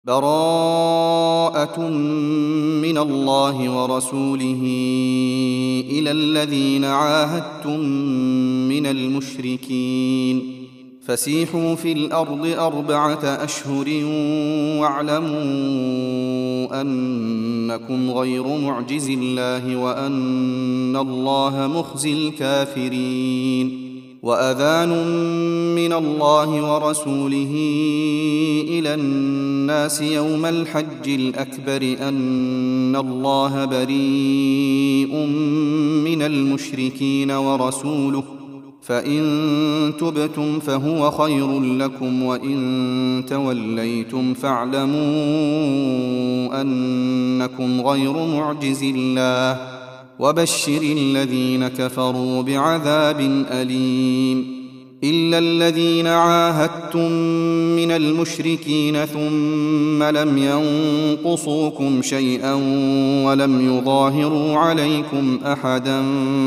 براءة من الله ورسوله إلى الذين عاهدتم من المشركين فسيحوا في الأرض 4 أشهر واعلموا أنكم غير معجز الله وأن الله مخزي الكافرين وأذان من الله ورسوله إلى الناس يوم الحج الأكبر أن الله بريء من المشركين ورسوله فإن تبتم فهو خير لكم وإن توليتم فاعلموا أنكم غير معجز الله وبشر الذين كفروا بعذاب أليم إلا الذين عاهدتم من المشركين ثم لم ينقصوكم شيئا ولم يظاهروا عليكم أحدا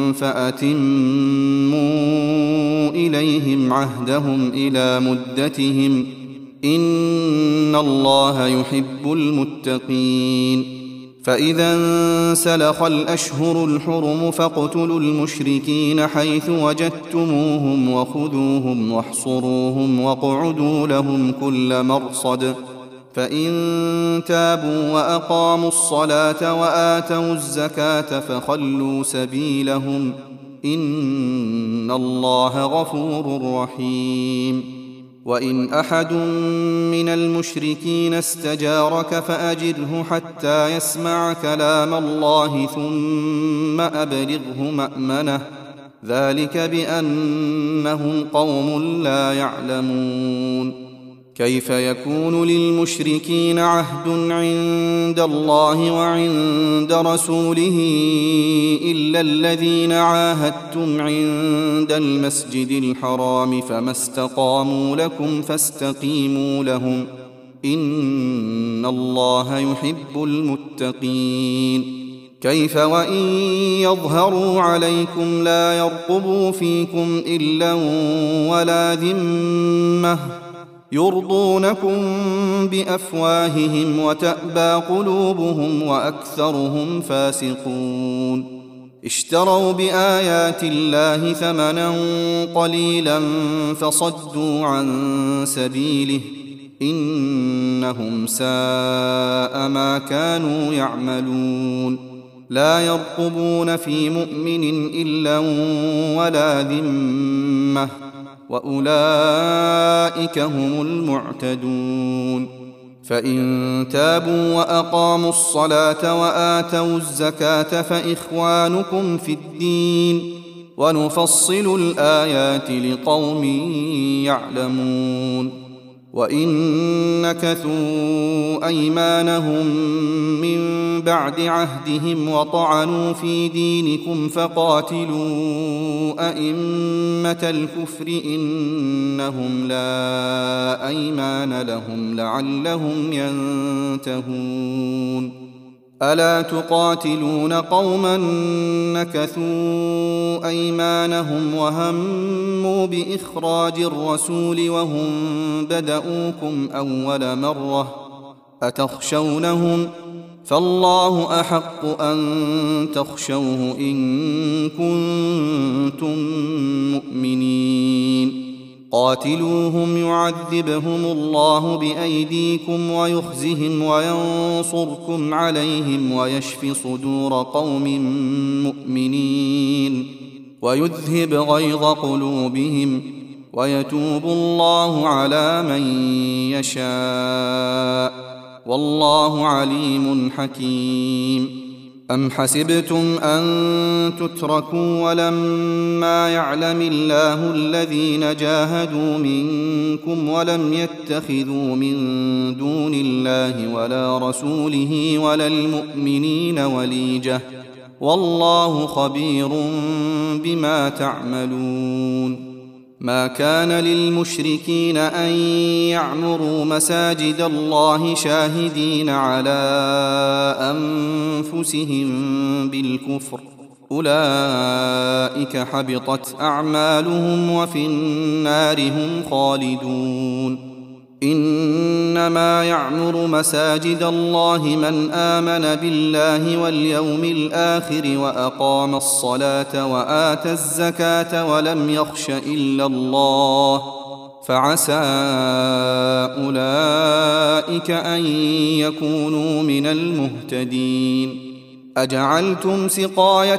فأتموا إليهم عهدهم إلى مدتهم إن الله يحب المتقين فإذا انسلخ الأشهر الحرم فاقتلوا المشركين حيث وجدتموهم وخذوهم واحصروهم واقعدوا لهم كل مرصد فإن تابوا وأقاموا الصلاة وآتوا الزكاة فخلوا سبيلهم إن الله غفور رحيم وإن أحد من المشركين استجارك فأجره حتى يسمع كلام الله ثم أبلغه مأمنه ذلك بأنهم قوم لا يعلمون كيف يكون للمشركين عهد عند الله وعند رسوله إلا الذين عاهدتم عند المسجد الحرام فما استقاموا لكم فاستقيموا لهم إن الله يحب المتقين كيف وإن يظهروا عليكم لا يرقبوا فيكم إلا ولا ذمة يرضونكم بأفواههم وتأبى قلوبهم وأكثرهم فاسقون اشتروا بآيات الله ثمنا قليلا فصدوا عن سبيله إنهم ساء ما كانوا يعملون لا يرقبون في مؤمن إلا ولا ذمة وأولئك هم المعتدون فإن تابوا وأقاموا الصلاة وآتوا الزكاة فإخوانكم في الدين ونفصل الآيات لقوم يعلمون وإن نكثوا أيمانهم من بعد عهدهم وطعنوا في دينكم فقاتلوا أئمة الكفر إنهم لا أيمان لهم لعلهم ينتهون ألا تقاتلون قوما نكثوا أيمانهم وهموا بإخراج الرسول وهم بدؤوكم أول مرة أتخشونهم فالله أحق أن تخشوه إن كنتم مؤمنين قاتلوهم يعذبهم الله بأيديكم ويخزهم وينصركم عليهم ويشف صدور قوم مؤمنين ويذهب غيظ قلوبهم ويتوب الله على من يشاء والله عليم حكيم أم حسبتم أن تتركوا ولما يعلم الله الذين جاهدوا منكم ولم يتخذوا من دون الله ولا رسوله ولا المؤمنين وليجة والله خبير بما تعملون ما كان للمشركين أن يعمروا مساجد الله شاهدين على أنفسهم بالكفر أولئك حبطت أعمالهم وفي النار هم خالدون إنما يعمر مساجد الله من آمن بالله واليوم الآخر وأقام الصلاة وآتى الزكاة ولم يخش إلا الله فعسى أولئك أن يكونوا من المهتدين. أجعلتم سقاية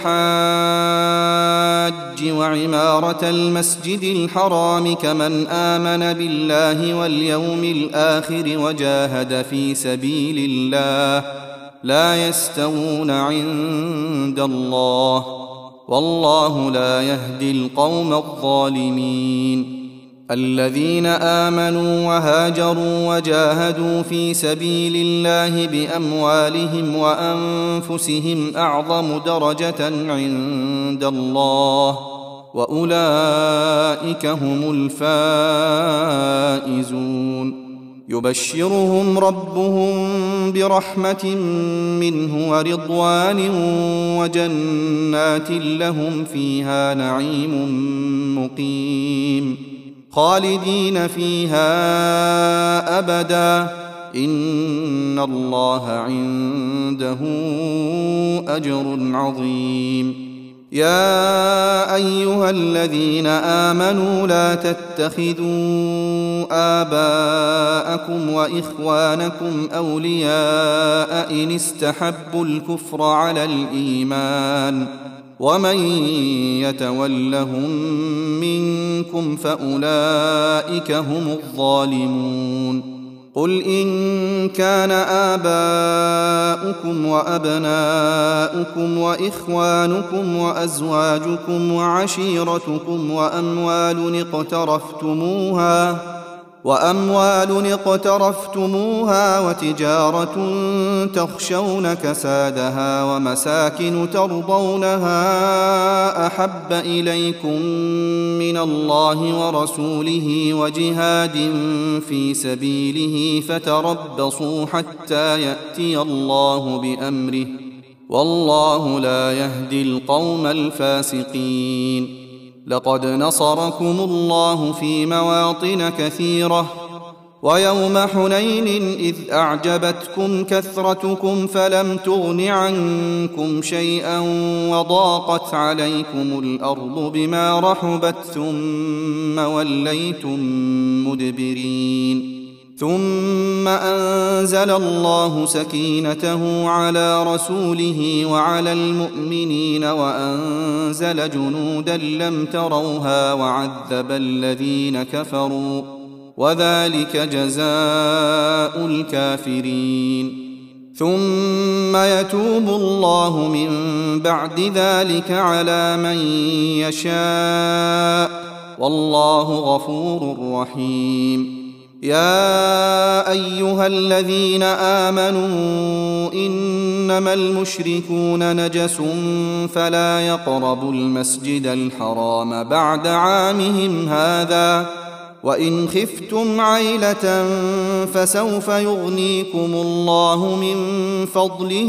الحاج وعمارة المسجد الحرام كمن آمن بالله واليوم الآخر وجاهد في سبيل الله لا يستوون عند الله والله لا يهدي القوم الظالمين. الذين آمنوا وهاجروا وجاهدوا في سبيل الله بأموالهم وأنفسهم أعظم درجة عند الله وأولئك هم الفائزون. يبشرهم ربهم برحمة منه ورضوان وجنات لهم فيها نعيم مقيم خالدين فيها أبدا إن الله عنده أجر عظيم. يا أيها الذين آمنوا لا تتخذوا آباءكم وإخوانكم أولياء إن استحبوا الكفر على الإيمان ومن يتولهم منكم فأولئك هم الظالمون. قل إن كان آباؤكم وأبناؤكم وإخوانكم وأزواجكم وعشيرتكم وأموال اقترفتموها وتجارة تخشون كسادها ومساكن ترضونها أحب إليكم من الله ورسوله وجهاد في سبيله فتربصوا حتى يأتي الله بأمره والله لا يهدي القوم الفاسقين. لقد نصركم الله في مواطن كثيرة ويوم حنين إذ أعجبتكم كثرتكم فلم تغن عنكم شيئا وضاقت عليكم الأرض بما رحبت ثم وليتم مدبرين. ثم أنزل الله سكينته على رسوله وعلى المؤمنين وأنزل جنودا لم تروها وعذب الذين كفروا وذلك جزاء الكافرين. ثم يتوب الله من بعد ذلك على من يشاء والله غفور رحيم. يا أيها الذين آمنوا إنما المشركون نجس فلا يقربوا المسجد الحرام بعد عامهم هذا وإن خفتم عيلة فسوف يغنيكم الله من فضله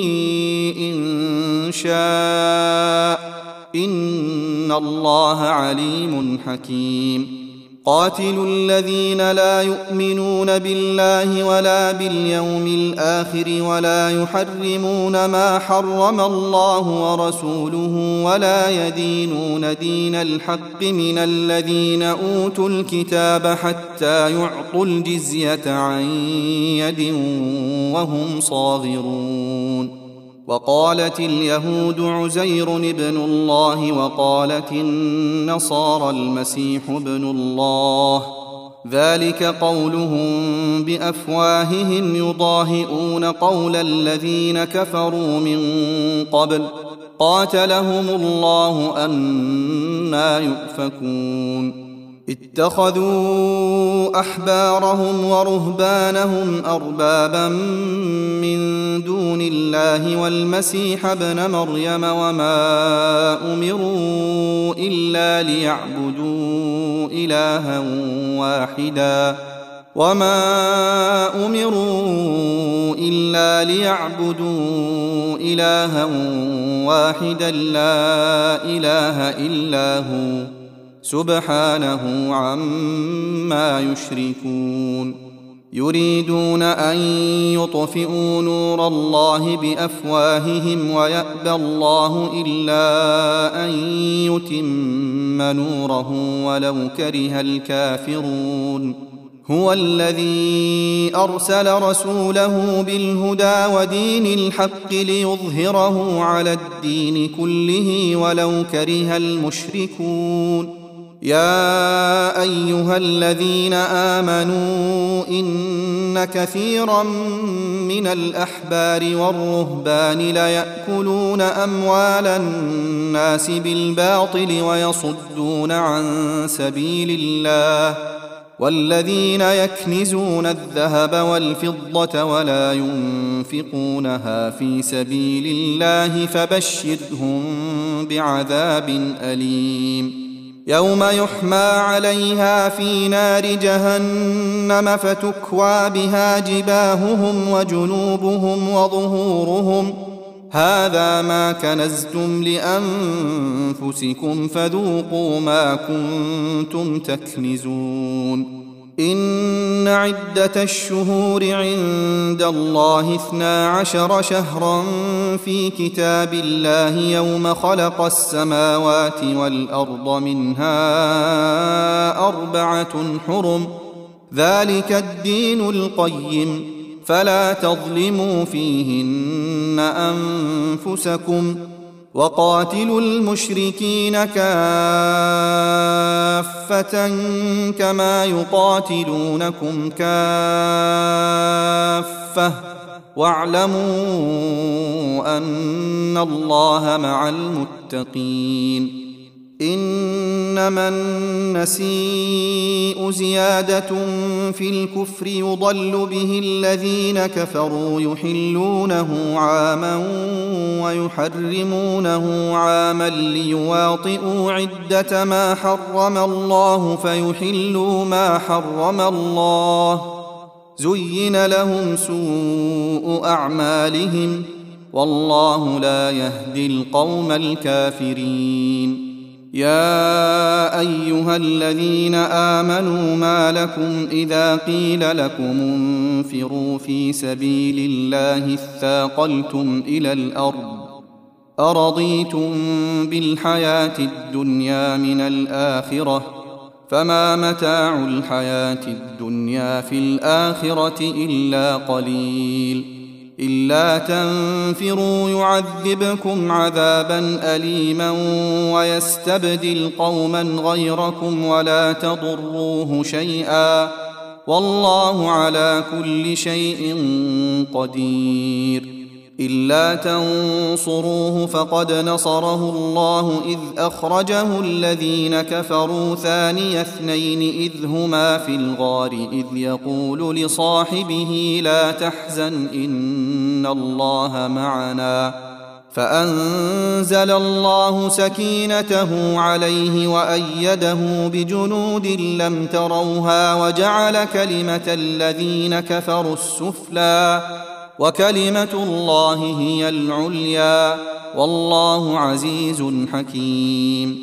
إن شاء إن الله عليم حكيم. قاتلوا الذين لا يؤمنون بالله ولا باليوم الآخر ولا يحرمون ما حرم الله ورسوله ولا يدينون دين الحق من الذين أوتوا الكتاب حتى يعطوا الجزية عن يد وهم صاغرون. وقالت اليهود عزير ابن الله وقالت النصارى المسيح ابن الله ذلك قولهم بأفواههم يضاهئون قول الذين كفروا من قبل قاتلهم الله أنى يؤفكون. اتخذوا أحبارهم ورهبانهم أربابا من دون الله والمسيح ابن مريم وما أمروا إلا ليعبدوا إلها واحدا لا إله إلا هو سبحانه عما يشركون يريدون أن يطفئوا نور الله بأفواههم ويأبى الله إلا أن يتم نوره ولو كره الكافرون هو الذي أرسل رسوله بالهدى ودين الحق ليظهره على الدين كله ولو كره المشركون يا أيها الذين آمنوا إن كثيرا من الأحبار والرهبان ليأكلون أموال الناس بالباطل ويصدون عن سبيل الله والذين يكنزون الذهب والفضة ولا ينفقونها في سبيل الله فبشرهم بعذاب أليم يوم يحمى عليها في نار جهنم فتكوى بها جباههم وجنوبهم وظهورهم هذا ما كنزتم لأنفسكم فذوقوا ما كنتم تكنزون إن عدة الشهور عند الله 12 شهرا في كتاب الله يوم خلق السماوات والأرض منها 4 حرم ذلك الدين القيم فلا تظلموا فيهن أنفسكم وقاتلوا المشركين كافة كما يقاتلونكم كافة واعلموا أن الله مع المتقين إنما النسيء زيادة في الكفر يضل به الذين كفروا يحلونه عاما ويحرمونه عاما ليواطئوا عدة ما حرم الله فيحلوا ما حرم الله زين لهم سوء أعمالهم والله لا يهدي القوم الكافرين يا أيها الذين آمنوا ما لكم إذا قيل لكم انفروا في سبيل الله اثاقلتم إلى الأرض أرضيتم بالحياة الدنيا من الآخرة فما متاع الحياة الدنيا في الآخرة إلا قليل إلا تنفروا يعذبكم عذابا أليما ويستبدل قوما غيركم ولا تضروه شيئا والله على كل شيء قدير إلا تنصروه فقد نصره الله إذ أخرجه الذين كفروا ثاني اثنين إذ هما في الغار إذ يقول لصاحبه لا تحزن إن الله معنا فأنزل الله سكينته عليه وأيده بجنود لم تروها وجعل كلمة الذين كفروا السفلى وكلمة الله هي العليا والله عزيز حكيم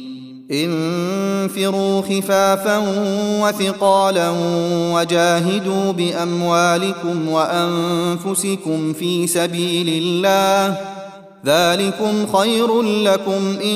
انفروا خفافا وثقالا وجاهدوا بأموالكم وأنفسكم في سبيل الله ذلكم خير لكم إن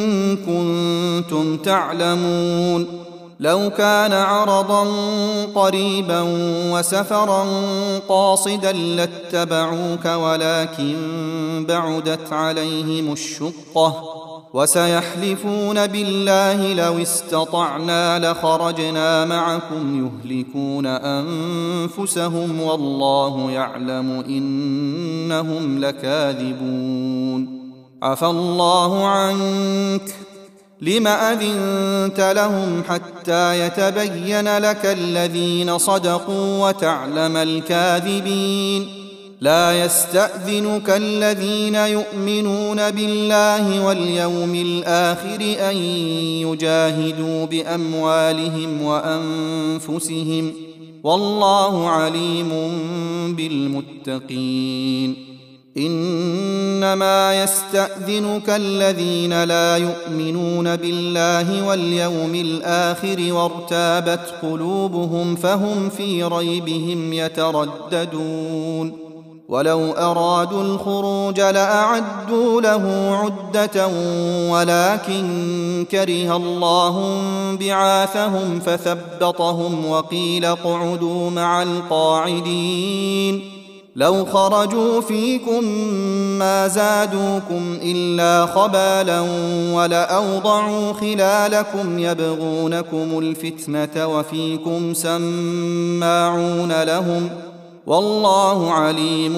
كنتم تعلمون لو كان عرضا قريبا وسفرا قاصدا لاتبعوك ولكن بعدت عليهم الشقة وسيحلفون بالله لو استطعنا لخرجنا معكم يهلكون أنفسهم والله يعلم إنهم لكاذبون عفى الله عنك لم أذنت لهم حتى يتبين لك الذين صدقوا وتعلم الكاذبين لا يستأذنك الذين يؤمنون بالله واليوم الآخر أن يجاهدوا بأموالهم وأنفسهم والله عليم بالمتقين إنما يستأذنك الذين لا يؤمنون بالله واليوم الآخر وارتابت قلوبهم فهم في ريبهم يترددون ولو أرادوا الخروج لأعدوا له عدة ولكن كره الله بعاثهم فثبطهم وقيل اقعدوا مع القاعدين لو خرجوا فيكم ما زادوكم إلا خبالا ولأوضعوا خلالكم يبغونكم الفتنة وفيكم سماعون لهم والله عليم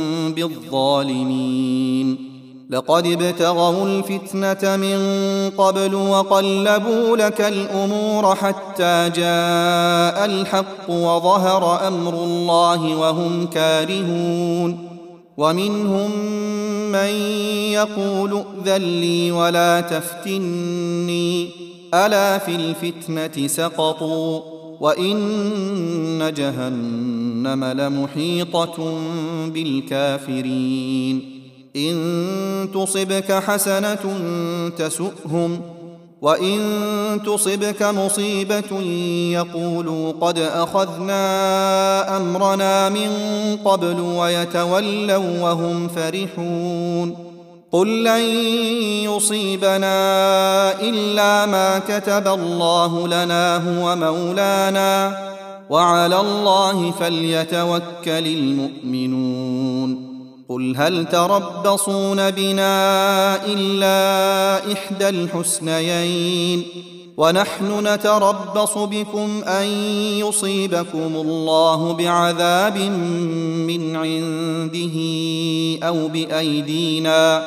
بالظالمين لقد ابتغوا الفتنة من قبل وقلبوا لك الأمور حتى جاء الحق وظهر أمر الله وهم كارهون ومنهم من يقول ائذن لي ولا تفتني ألا في الفتنة سقطوا وإن جهنم لمحيطة بالكافرين إن تصبك حسنة تسؤهم وإن تصبك مصيبة يقولوا قد أخذنا أمرنا من قبل ويتولوا وهم فرحون قل لن يصيبنا إلا ما كتب الله لنا هو مولانا وعلى الله فليتوكل المؤمنون قل هل تربصون بنا إلا إحدى الحسنيين ونحن نتربص بكم أن يصيبكم الله بعذاب من عنده أو بأيدينا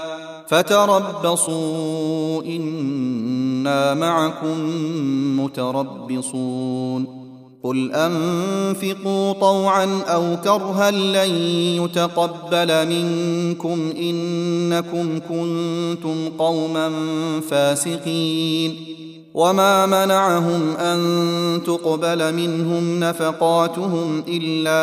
فتربصوا إنا معكم متربصون قل أنفقوا طوعا أو كرها لن يتقبل منكم إنكم كنتم قوما فاسقين وما منعهم أن تقبل منهم نفقاتهم إلا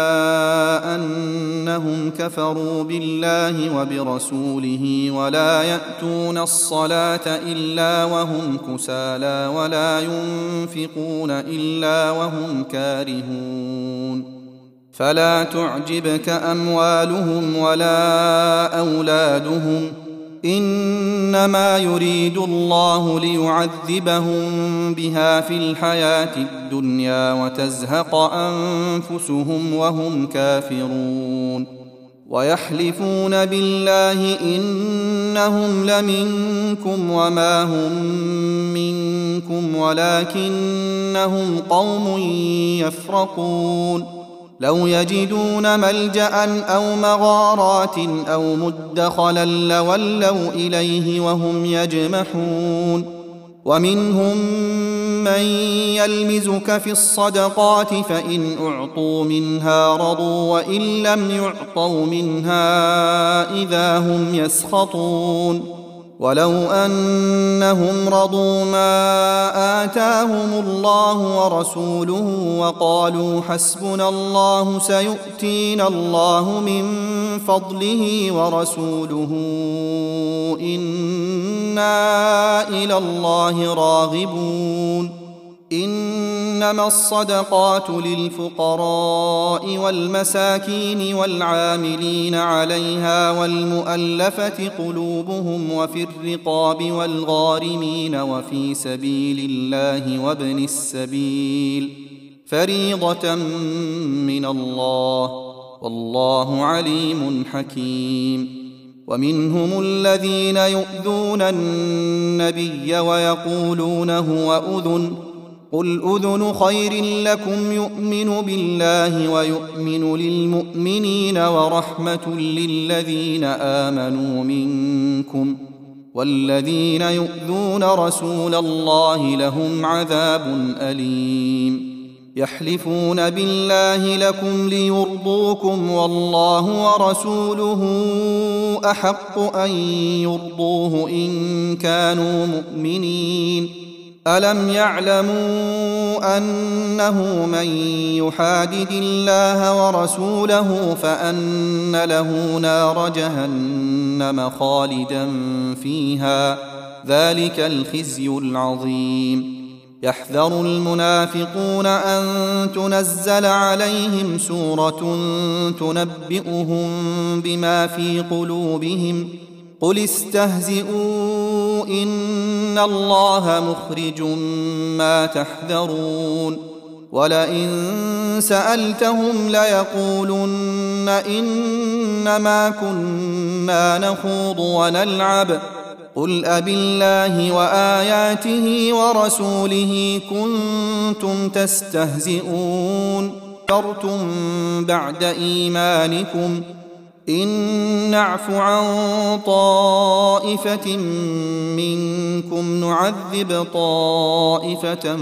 أنهم كفروا بالله وبرسوله ولا يأتون الصلاة إلا وهم كسالى ولا ينفقون إلا وهم كارهون فلا تعجبك أموالهم ولا أولادهم إنما يريد الله ليعذبهم بها في الحياة الدنيا وتزهق أنفسهم وهم كافرون ويحلفون بالله إنهم لمنكم وما هم منكم ولكنهم قوم يفرقون لو يجدون ملجأ أو مغارات أو مدخلا لولوا إليه وهم يجمحون ومنهم من يلمزك في الصدقات فإن أعطوا منها رضوا وإن لم يعطوا منها إذا هم يسخطون ولو أنهم رضوا ما آتاهم الله ورسوله وقالوا حسبنا الله سيؤتينا الله من فضله ورسوله إنا إلى الله راغبون إنما الصدقات للفقراء والمساكين والعاملين عليها والمؤلفة قلوبهم وفي الرقاب والغارمين وفي سبيل الله وابن السبيل فريضة من الله والله عليم حكيم ومنهم الذين يؤذون النبي ويقولون هو أذن قل أذن خير لكم يؤمن بالله ويؤمن للمؤمنين ورحمة للذين آمنوا منكم والذين يؤذون رسول الله لهم عذاب أليم يحلفون بالله لكم ليرضوكم والله ورسوله أحق أن يرضوه إن كانوا مؤمنين ألم يعلموا أنه من يحادد الله ورسوله فأن له نار جهنم خالدا فيها ذلك الخزي العظيم يحذر المنافقون أن تنزل عليهم سورة تنبئهم بما في قلوبهم قل استهزئوا إن الله مخرج ما تحذرون ولئن سألتهم ليقولن إنما كنا نخوض ونلعب قل أبالله وآياته ورسوله كنتم تستهزئون كفرتم بعد إيمانكم إن نعف عن طائفة منكم نعذب طائفة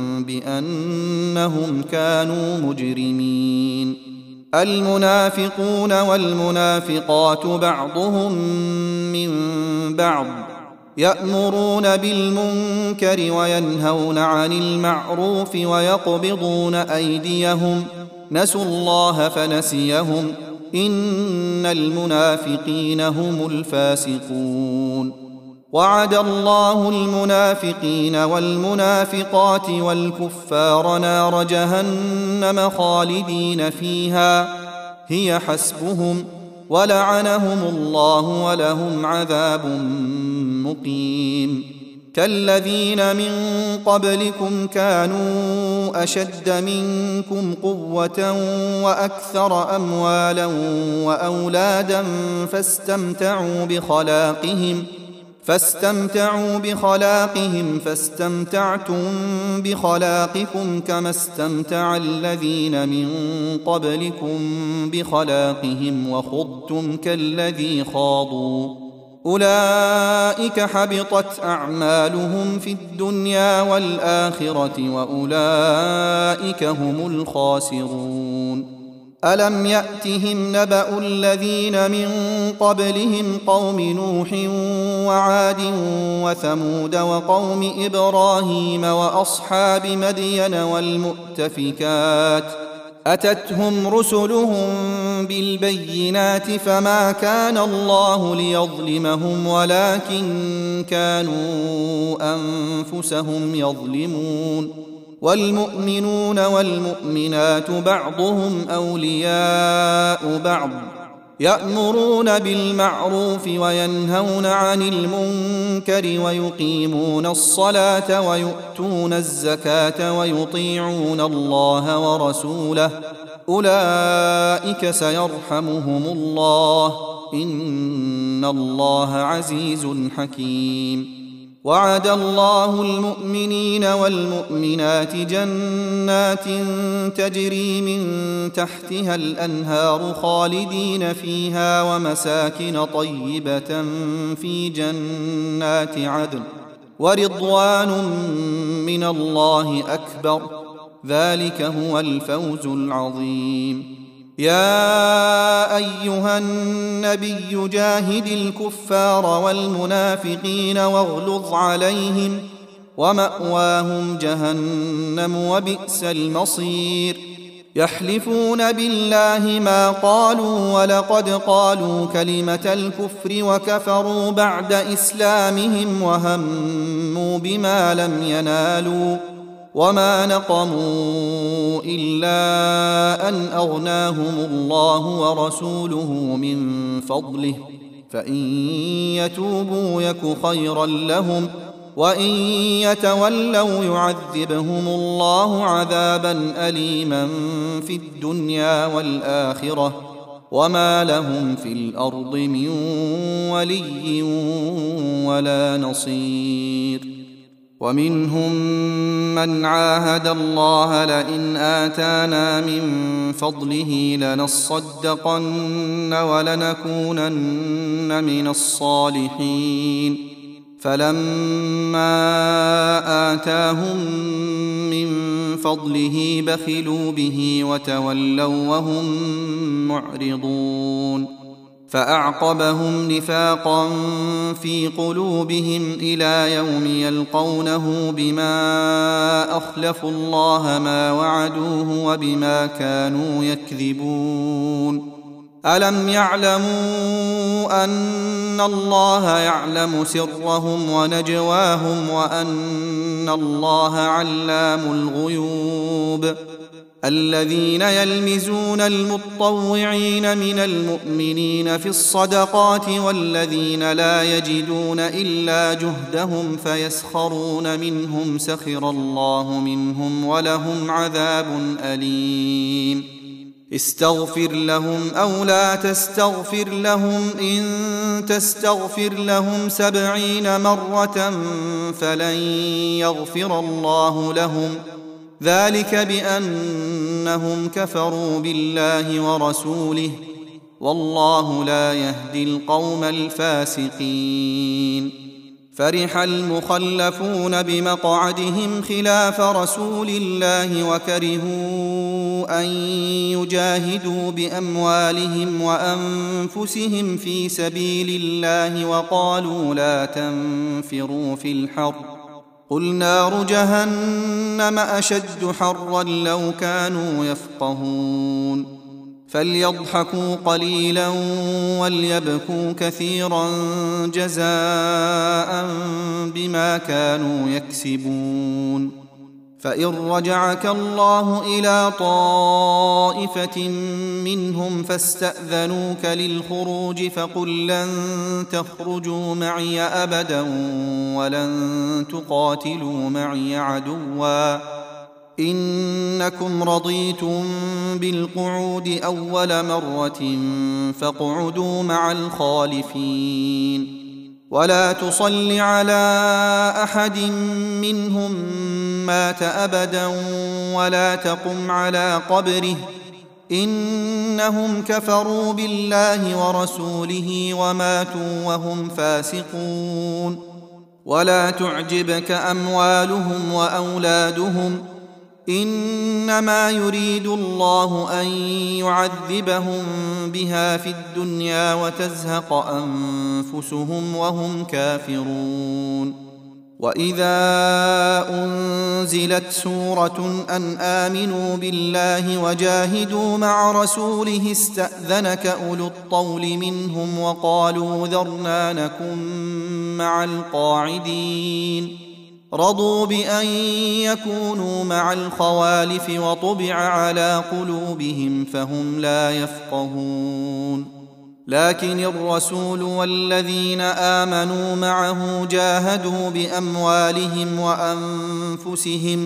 بأنهم كانوا مجرمين المنافقون والمنافقات بعضهم من بعض يأمرون بالمنكر وينهون عن المعروف ويقبضون أيديهم نسوا الله فنسيهم إن المنافقين هم الفاسقون وعد الله المنافقين والمنافقات والكفار نار جهنم خالدين فيها هي حسبهم ولعنهم الله ولهم عذاب مقيم كالذين من قبلكم كانوا أشد منكم قوة وأكثر أموالا وأولادا فاستمتعوا بخلاقهم فاستمتعتم بخلاقكم كما استمتع الذين من قبلكم بخلاقهم وخضتم كالذي خاضوا أولئك حبطت أعمالهم في الدنيا والآخرة وأولئك هم الخاسرون ألم يأتهم نبأ الذين من قبلهم قوم نوح وعاد وثمود وقوم إبراهيم وأصحاب مدين والمؤتفكات أتتهم رسلهم بالبينات فما كان الله ليظلمهم ولكن كانوا أنفسهم يظلمون والمؤمنون والمؤمنات بعضهم أولياء بعض يأمرون بالمعروف وينهون عن المنكر ويقيمون الصلاة ويؤتون الزكاة ويطيعون الله ورسوله أولئك سيرحمهم الله إن الله عزيز حكيم وعد الله المؤمنين والمؤمنات جنات تجري من تحتها الأنهار خالدين فيها ومساكن طيبة في جنات عدن ورضوان من الله أكبر ذلك هو الفوز العظيم يا أيها النبي جاهد الكفار والمنافقين واغلظ عليهم ومأواهم جهنم وبئس المصير يحلفون بالله ما قالوا ولقد قالوا كلمة الكفر وكفروا بعد إسلامهم وهموا بما لم ينالوا وما نقموا إلا أن أغناهم الله ورسوله من فضله فإن يتوبوا يك خيرا لهم وإن يتولوا يعذبهم الله عذابا أليما في الدنيا والآخرة وما لهم في الأرض من ولي ولا نصير ومنهم من عاهد الله لئن آتانا من فضله لنصدقن ولنكونن من الصالحين فلما آتاهم من فضله بخلوا به وتولوا وهم معرضون فأعقبهم نفاقا في قلوبهم إلى يوم يلقونه بما أخلفوا الله ما وعدوه وبما كانوا يكذبون. ألم يعلموا أن الله يعلم سرهم ونجواهم وأن الله علام الغيوب؟ الذين يلمزون المطوعين من المؤمنين في الصدقات والذين لا يجدون إلا جهدهم فيسخرون منهم سخر الله منهم ولهم عذاب أليم. استغفر لهم أو لا تستغفر لهم إن تستغفر لهم 70 مرة فلن يغفر الله لهم، ذلك بأنهم كفروا بالله ورسوله، والله لا يهدي القوم الفاسقين. فرح المخلفون بمقعدهم خلاف رسول الله وكرهوا أن يجاهدوا بأموالهم وأنفسهم في سبيل الله وقالوا لا تنفروا في الحر، قل نار جهنم أشد حرا لو كانوا يفقهون. فليضحكوا قليلا وليبكوا كثيرا جزاء بما كانوا يكسبون. فإن رجعك الله إلى طائفة منهم فاستأذنوك للخروج فقل لن تخرجوا معي أبدا ولن تقاتلوا معي عدوا إنكم رضيتم بالقعود أول مرة فاقعدوا مع الخالفين. ولا تصل على أحد منهم مات أبدا ولا تقم على قبره إنهم كفروا بالله ورسوله وماتوا وهم فاسقون. ولا تعجبك أموالهم وأولادهم إنما يريد الله أن يعذبهم بها في الدنيا وتزهق أنفسهم وهم كافرون. وإذا أنزلت سورة أن آمنوا بالله وجاهدوا مع رسوله استأذنك أولو الطول منهم وقالوا ذرنا نكن مع القاعدين، رضوا بأن يكونوا مع الخوالف وطبع على قلوبهم فهم لا يفقهون. لكن الرسول والذين آمنوا معه جاهدوا بأموالهم وأنفسهم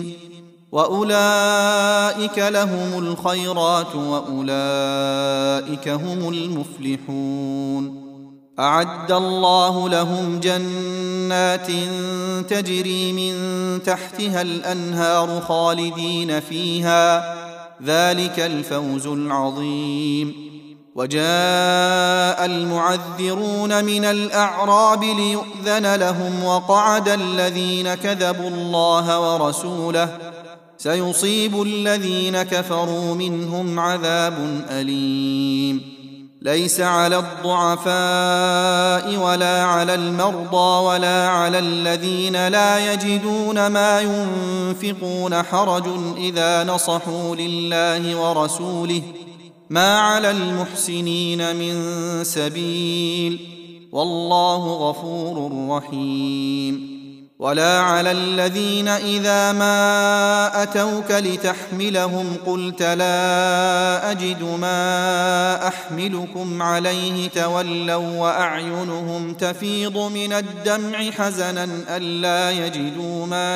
وأولئك لهم الخيرات وأولئك هم المفلحون. أعد الله لهم جنات تجري من تحتها الأنهار خالدين فيها، ذلك الفوز العظيم. وجاء المعذرون من الأعراب ليؤذن لهم وقعد الذين كذبوا الله ورسوله، سيصيب الذين كفروا منهم عذاب أليم. ليس على الضعفاء ولا على المرضى ولا على الذين لا يجدون ما ينفقون حرج إذا نصحوا لله ورسوله، ما على المحسنين من سبيل، والله غفور رحيم. ولا على الذين إذا ما أتوك لتحملهم قلت لا أجد ما أحملكم عليه تولوا وأعينهم تفيض من الدمع حزنا ألا يجدوا ما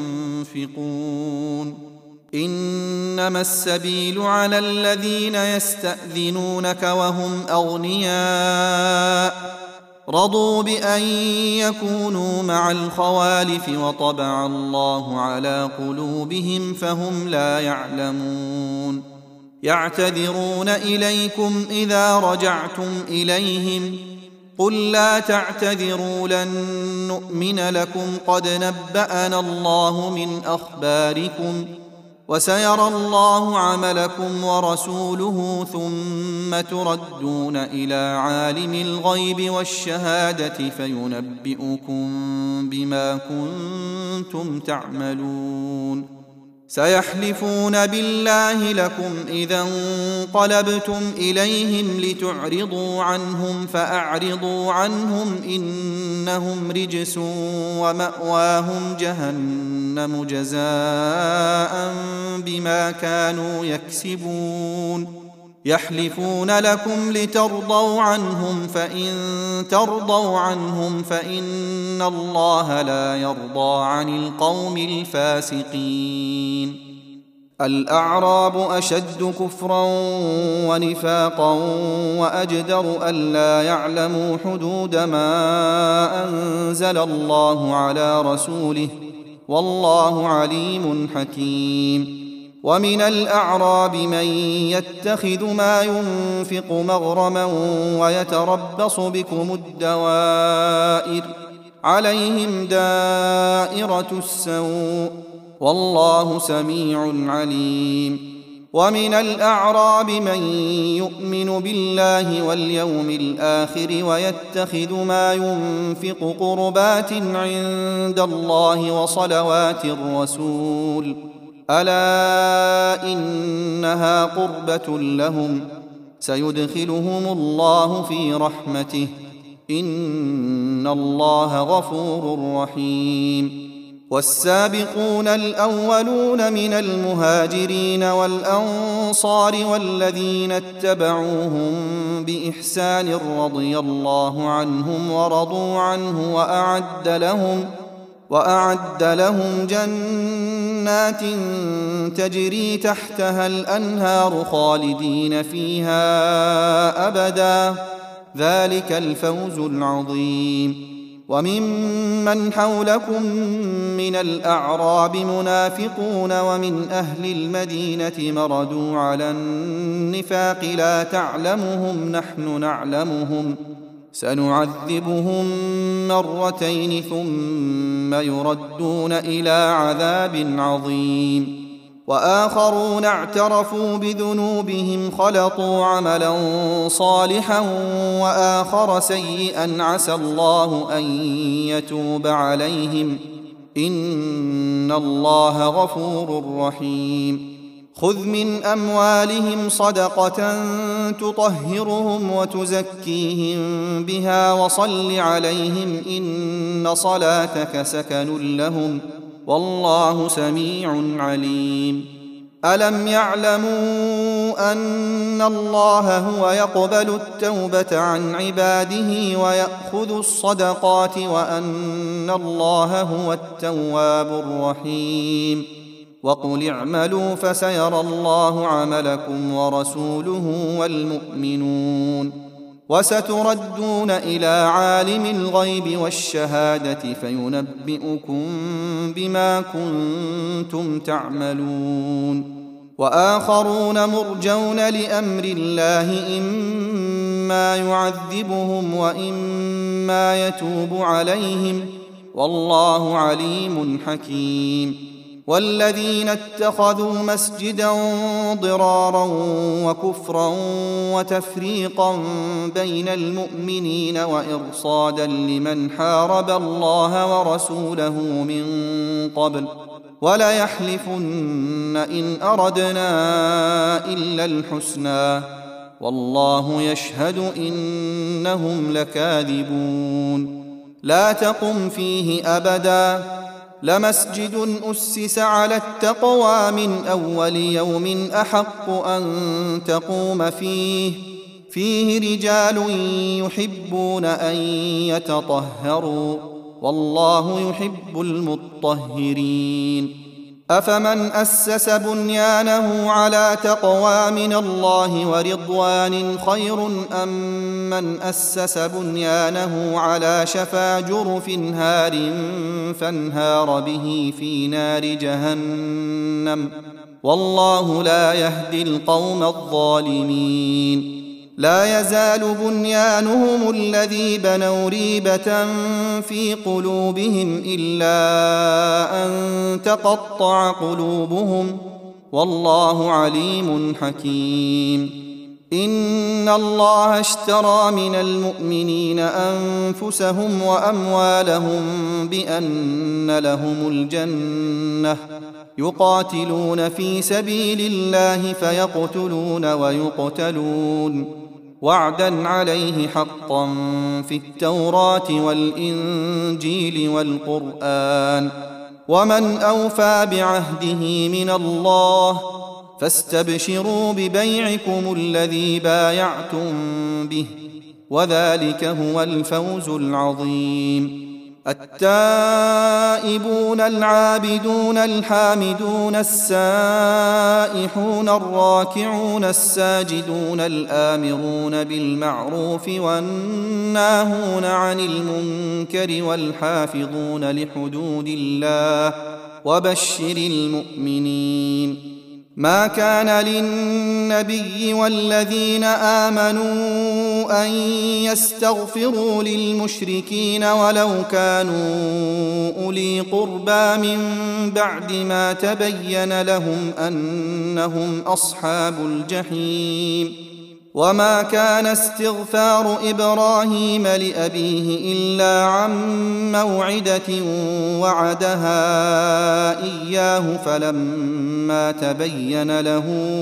ينفقون. إنما السبيل على الذين يستأذنونك وهم أغنياء رضوا بأن يكونوا مع الخوالف وطبع الله على قلوبهم فهم لا يعلمون. يعتذرون إليكم إذا رجعتم إليهم قل لا تعتذروا لن نؤمن لكم قد نبأنا الله من أخباركم وسيرى الله عملكم ورسوله ثم تردون إلى عالم الغيب والشهادة فينبئكم بما كنتم تعملون سيحلفون بالله لكم إذا انقلبتم إليهم لتعرضوا عنهم فأعرضوا عنهم إنهم رجس ومأواهم جهنم جزاء بما كانوا يكسبون يحلفون لكم لترضوا عنهم فإن ترضوا عنهم فإن الله لا يرضى عن القوم الفاسقين الأعراب أشد كفرا ونفاقا وأجدر ألا يعلموا حدود ما أنزل الله على رسوله والله عليم حكيم ومن الأعراب من يتخذ ما ينفق مغرما ويتربص بكم الدوائر عليهم دائرة السوء والله سميع عليم ومن الأعراب من يؤمن بالله واليوم الآخر ويتخذ ما ينفق قربات عند الله وصلوات الرسول ألا إنها قربة لهم سيدخلهم الله في رحمته إن الله غفور رحيم والسابقون الأولون من المهاجرين والأنصار والذين اتبعوهم بإحسان رضي الله عنهم ورضوا عنه وأعد لهم جنات تجري تحتها الأنهار خالدين فيها أبدا ذلك الفوز العظيم وممن حولكم من الأعراب منافقون ومن أهل المدينة مردوا على النفاق لا تعلمهم نحن نعلمهم سنعذبهم مرتين ثم يردون إلى عذاب عظيم وآخرون اعترفوا بذنوبهم خلطوا عملا صالحا وآخر سيئا عسى الله أن يتوب عليهم إن الله غفور رحيم خذ من أموالهم صدقة تطهرهم وتزكيهم بها وصل عليهم إن صلاتك سكن لهم والله سميع عليم ألم يعلموا أن الله هو يقبل التوبة عن عباده ويأخذ الصدقات وأن الله هو التواب الرحيم وقل اعملوا فسيرى الله عملكم ورسوله والمؤمنون وستردون إلى عالم الغيب والشهادة فينبئكم بما كنتم تعملون وآخرون مرجون لأمر الله إما يعذبهم وإما يتوب عليهم والله عليم حكيم والذين اتخذوا مسجدا ضرارا وكفرا وتفريقا بين المؤمنين وإرصادا لمن حارب الله ورسوله من قبل وليحلفن إن أردنا إلا الحسنى والله يشهد إنهم لكاذبون لا تقم فيه أبدا لمسجد أسس على التقوى من أول يوم أحق أن تقوم فيه رجال يحبون أن يتطهروا والله يحب المطهرين أفمن أسس بنيانه على تقوى من الله ورضوان خير أم من أسس بنيانه على شفا جرف هار فانهار به في نار جهنم والله لا يهدي القوم الظالمين لا يزال بنيانهم الذي بنوا ريبة في قلوبهم إلا أن تقطع قلوبهم والله عليم حكيم. إن الله اشترى من المؤمنين أنفسهم وأموالهم بأن لهم الجنة يقاتلون في سبيل الله فيقتلون ويقتلون وعدا عليه حقا في التوراة والإنجيل والقرآن ومن أوفى بعهده من الله فاستبشروا ببيعكم الذي بايعتم به وذلك هو الفوز العظيم. التائبون العابدون الحامدون السائحون الراكعون الساجدون الآمرون بالمعروف والناهون عن المنكر والحافظون لحدود الله وبشر المؤمنين. ما كان للنبي والذين آمنوا أن يستغفروا للمشركين ولو كانوا أولي قربى من بعد ما تبين لهم أنهم أصحاب الجحيم. وما كان استغفار إبراهيم لأبيه إلا عن موعدة وعدها إياه فلما تبين له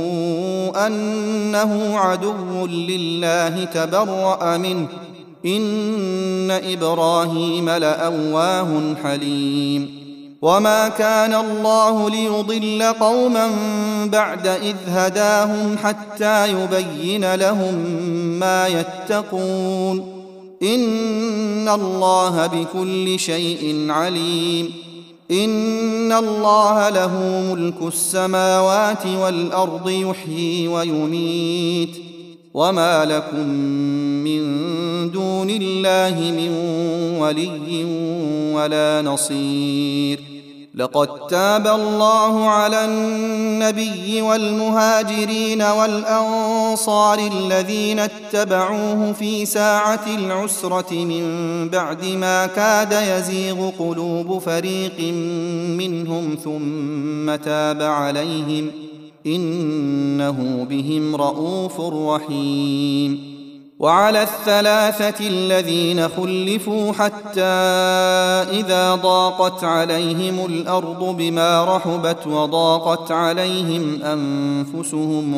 أنه عدو لله تبرأ منه إن إبراهيم لأواه حليم. وما كان الله ليضل قوما بعد إذ هداهم حتى يبين لهم ما يتقون إن الله بكل شيء عليم. إن الله له ملك السماوات والأرض يحيي ويميت وما لكم من دون الله من ولي ولا نصير. لقد تاب الله على النبي والمهاجرين والأنصار الذين اتبعوه في ساعة العسرة من بعد ما كاد يزيغ قلوب فريق منهم ثم تاب عليهم إنه بهم رءوف رحيم. وعلى الثلاثة الذين خلفوا حتى إذا ضاقت عليهم الأرض بما رحبت وضاقت عليهم أنفسهم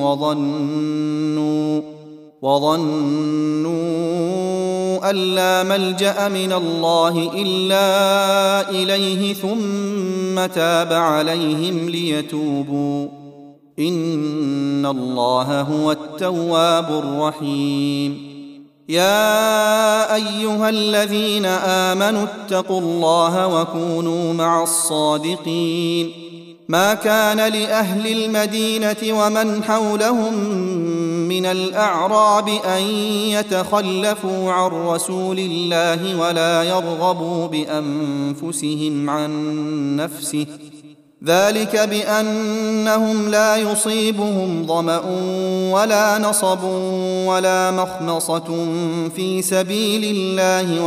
وظنوا أن لا ملجأ من الله إلا إليه ثم تاب عليهم ليتوبوا إن الله هو التواب الرحيم. يا أيها الذين آمنوا اتقوا الله وكونوا مع الصادقين. ما كان لأهل المدينة ومن حولهم من الأعراب أن يتخلفوا عن رسول الله ولا يرغبوا بأنفسهم عن نفسه ذلك بأنهم لا يصيبهم ظمأ ولا نصب ولا مخمصة في سبيل الله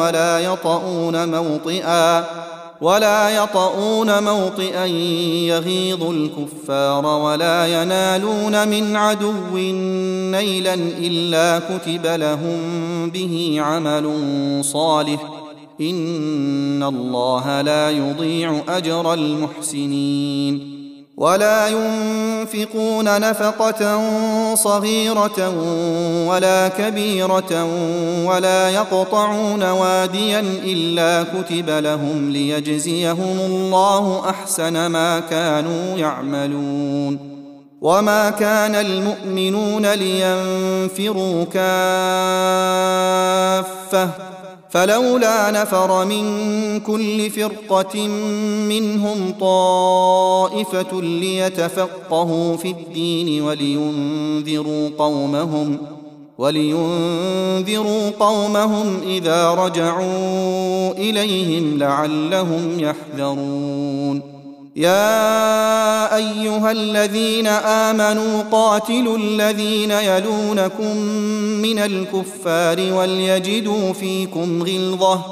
ولا يطؤون موطئا يغيظ الكفار ولا ينالون من عدو نيلا إلا كتب لهم به عمل صالح إن الله لا يضيع أجر المحسنين. ولا ينفقون نفقة صغيرة ولا كبيرة ولا يقطعون واديا إلا كتب لهم ليجزيهم الله أحسن ما كانوا يعملون. وما كان المؤمنون لينفروا كافة فلولا نفر من كل فرقة منهم طائفة ليتفقهوا في الدين ولينذروا قومهم إذا رجعوا إليهم لعلهم يحذرون. يا أيها الذين آمنوا قاتلوا الذين يلونكم من الكفار وليجدوا فيكم غلظة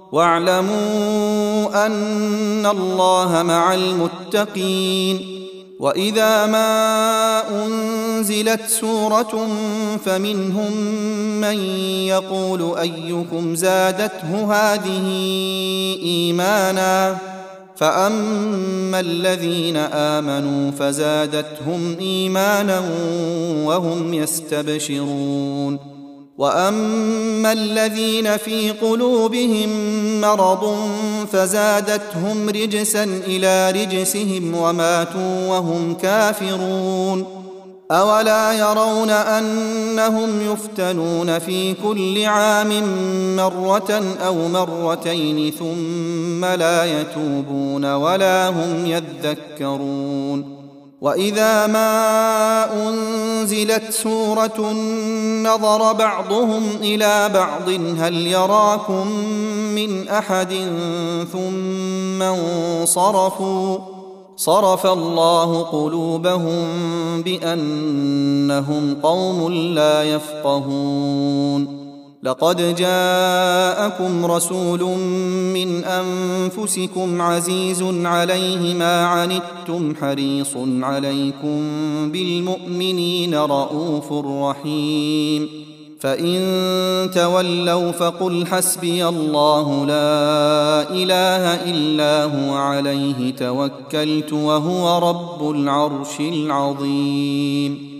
واعلموا أن الله مع المتقين. وإذا ما أنزلت سورة فمنهم من يقول أيكم زادته هذه إيمانا فأما الذين آمنوا فزادتهم إيمانا وهم يستبشرون وأما الذين في قلوبهم مرض فزادتهم رجسا إلى رجسهم وماتوا وهم كافرون أولا يرون أنهم يفتنون في كل عام مرة أو مرتين ثم لا يتوبون ولا هم يذكرون وإذا ما أنزلت سورة نظر بعضهم إلى بعض هل يراكم من أحد ثم انصرفوا صرف الله قلوبهم بأنهم قوم لا يفقهون لقد جاءكم رسول من أنفسكم عزيز عليه ما عنتم حريص عليكم بالمؤمنين رؤوف رحيم فإن تولوا فقل حسبي الله لا إله إلا هو عليه توكلت وهو رب العرش العظيم